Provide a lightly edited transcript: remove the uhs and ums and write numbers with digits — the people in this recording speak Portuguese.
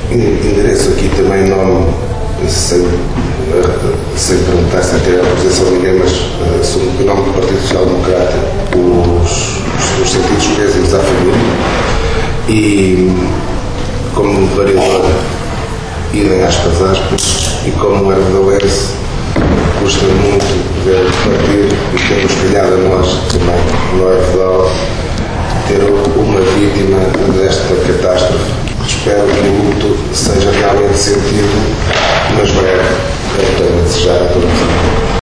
endereço aqui também em nome, sem perguntar se até a representação de ninguém, mas em nome do Partido Social Democrata, os sentidos péssimos à família. E como vereador, idem aspas, e como Ervedalense, custa muito ver o partido e temos calhado a nós também, no Ervedal, ter uma vítima desta catástrofe. Espero que o luto seja realmente sentido, mas breve. Eu tenho a desejar a todos.